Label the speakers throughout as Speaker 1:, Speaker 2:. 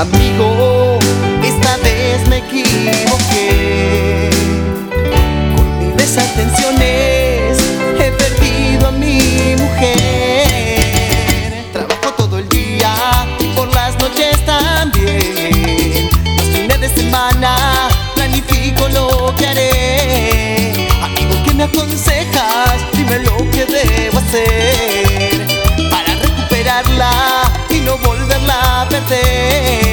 Speaker 1: Amigo, esta vez me equivoqué. Con mis desatenciones he perdido a mi mujer. Trabajo todo el día y por las noches también. Los fines de semana planifico lo que haré. Amigo, ¿qué me aconsejas? Dime lo que debo hacer para recuperarla y no volverla a perder.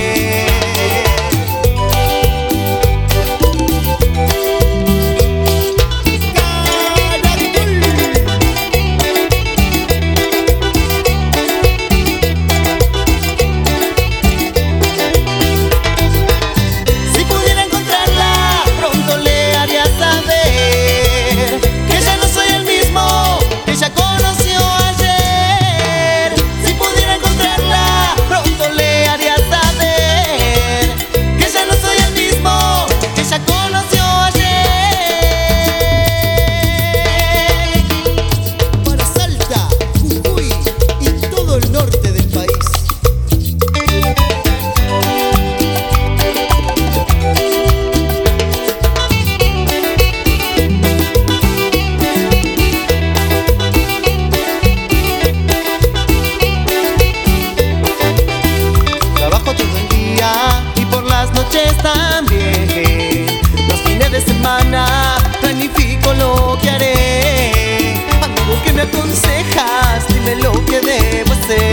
Speaker 1: Si pudiera encontrarla, pronto le haría saber que ya no soy el mismo que ella conoció ayer. Si pudiera encontrarla, pronto le haría saber que ya no soy el mismo que ella conoció ayer.
Speaker 2: Para Salta, Jujuy y todo el norte del país.
Speaker 1: Trabajo todo el día y por las noches también. Los fines de semana planifico lo que haré. Amigo, ¿qué me aconsejas? Dime lo que debo hacer